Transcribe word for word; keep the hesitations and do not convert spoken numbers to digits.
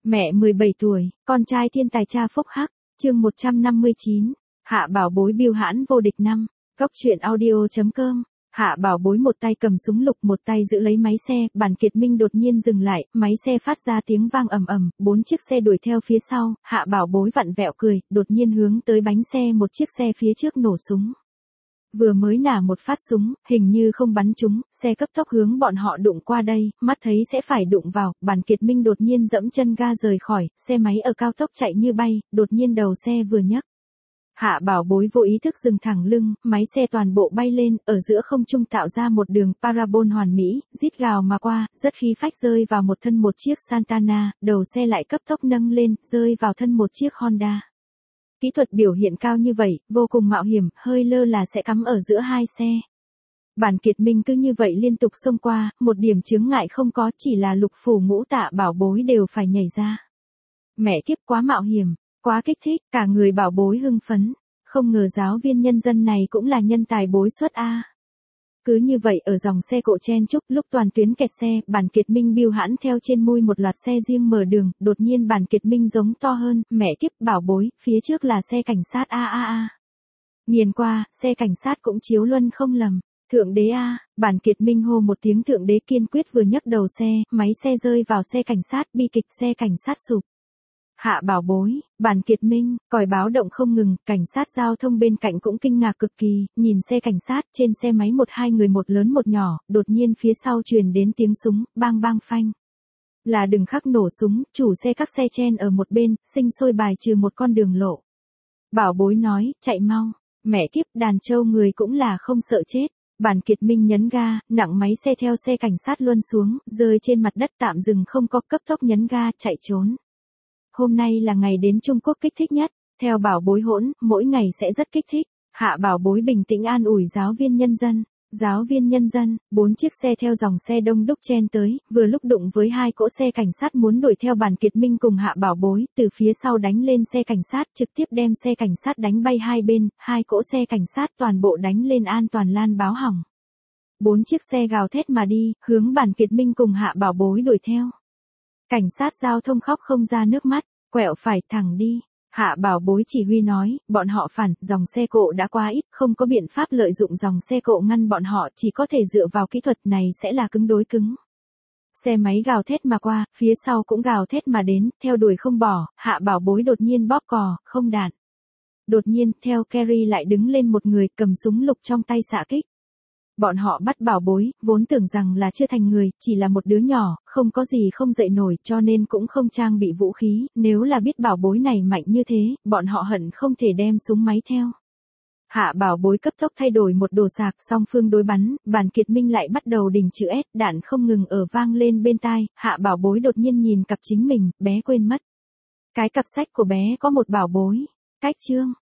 Mẹ mười bảy tuổi, con trai thiên tài cha phúc hắc, chương một trăm năm mươi chín, Hạ Bảo Bối bưu hãn vô địch năm, góc truyện audio chấm com. Hạ Bảo Bối một tay cầm súng lục một tay giữ lấy máy xe, Bản Kiệt Minh đột nhiên dừng lại, máy xe phát ra tiếng vang ầm ầm, bốn chiếc xe đuổi theo phía sau, Hạ Bảo Bối vặn vẹo cười, đột nhiên hướng tới bánh xe một chiếc xe phía trước nổ súng. Vừa mới nả một phát súng, hình như không bắn trúng, xe cấp tốc hướng bọn họ đụng qua đây, mắt thấy sẽ phải đụng vào, Bản Kiệt Minh đột nhiên dẫm chân ga rời khỏi, xe máy ở cao tốc chạy như bay, đột nhiên đầu xe vừa nhấc. Hạ Bảo Bối vô ý thức dừng thẳng lưng, máy xe toàn bộ bay lên, ở giữa không trung tạo ra một đường parabol hoàn mỹ, rít gào mà qua, rất khí phách rơi vào một thân một chiếc Santana, đầu xe lại cấp tốc nâng lên, rơi vào thân một chiếc Honda. Kỹ thuật biểu hiện cao như vậy, vô cùng mạo hiểm, hơi lơ là sẽ cắm ở giữa hai xe. Bản Kiệt Minh cứ như vậy liên tục xông qua, một điểm chướng ngại không có, chỉ là lục phủ ngũ tạ Bảo Bối đều phải nhảy ra. Mẹ kiếp, quá mạo hiểm, quá kích thích, cả người Bảo Bối hưng phấn, không ngờ giáo viên nhân dân này cũng là nhân tài bối xuất a. Cứ như vậy ở dòng xe cộ chen chúc, lúc toàn tuyến kẹt xe, Bản Kiệt Minh bưu hãn theo trên mui một loạt xe riêng mở đường, đột nhiên Bản Kiệt Minh giống to hơn, mẹ kiếp, Bảo Bối, phía trước là xe cảnh sát a a a. Nhìn qua, xe cảnh sát cũng chiếu luân không lầm. Thượng đế a, Bản Kiệt Minh hô một tiếng thượng đế kiên quyết vừa nhấc đầu xe, máy xe rơi vào xe cảnh sát, bi kịch, xe cảnh sát sụp. Hạ Bảo Bối, Bản Kiệt Minh, còi báo động không ngừng, cảnh sát giao thông bên cạnh cũng kinh ngạc cực kỳ, nhìn xe cảnh sát, trên xe máy một hai người một lớn một nhỏ, đột nhiên phía sau truyền đến tiếng súng, bang bang phanh. Là đừng khắc nổ súng, chủ xe các xe chen ở một bên, sinh sôi bài trừ một con đường lộ. Bảo Bối nói, chạy mau, mẹ kiếp, đàn trâu người cũng là không sợ chết. Bản Kiệt Minh nhấn ga, nặng máy xe theo xe cảnh sát luân xuống, rơi trên mặt đất tạm dừng không có, cấp tốc nhấn ga, chạy trốn. Hôm nay là ngày đến Trung Quốc kích thích nhất, theo Bảo Bối hỗn, mỗi ngày sẽ rất kích thích. Hạ Bảo Bối bình tĩnh an ủi giáo viên nhân dân. Giáo viên nhân dân, bốn chiếc xe theo dòng xe đông đúc chen tới, vừa lúc đụng với hai cỗ xe cảnh sát muốn đuổi theo Bản Kiệt Minh cùng Hạ Bảo Bối, từ phía sau đánh lên xe cảnh sát, trực tiếp đem xe cảnh sát đánh bay hai bên, hai cỗ xe cảnh sát toàn bộ đánh lên an toàn lan báo hỏng. Bốn chiếc xe gào thét mà đi, hướng Bản Kiệt Minh cùng Hạ Bảo Bối đuổi theo. Cảnh sát giao thông khóc không ra nước mắt, quẹo phải thẳng đi. Hạ Bảo Bối chỉ huy nói, bọn họ phản, dòng xe cộ đã quá ít, không có biện pháp lợi dụng dòng xe cộ ngăn bọn họ, chỉ có thể dựa vào kỹ thuật này sẽ là cứng đối cứng. Xe máy gào thét mà qua, phía sau cũng gào thét mà đến, theo đuổi không bỏ, Hạ Bảo Bối đột nhiên bóp cò, không đạn. Đột nhiên, theo Kerry lại đứng lên một người, cầm súng lục trong tay xạ kích. Bọn họ bắt Bảo Bối, vốn tưởng rằng là chưa thành người, chỉ là một đứa nhỏ, không có gì không dậy nổi, cho nên cũng không trang bị vũ khí, nếu là biết Bảo Bối này mạnh như thế, bọn họ hận không thể đem súng máy theo. Hạ Bảo Bối cấp tốc thay đổi một đồ sạc, song phương đối bắn, Bản Kiệt Minh lại bắt đầu đình chữ S, đạn không ngừng ở vang lên bên tai, Hạ Bảo Bối đột nhiên nhìn cặp chính mình, bé quên mất. Cái cặp sách của bé có một Bảo Bối, cách chương.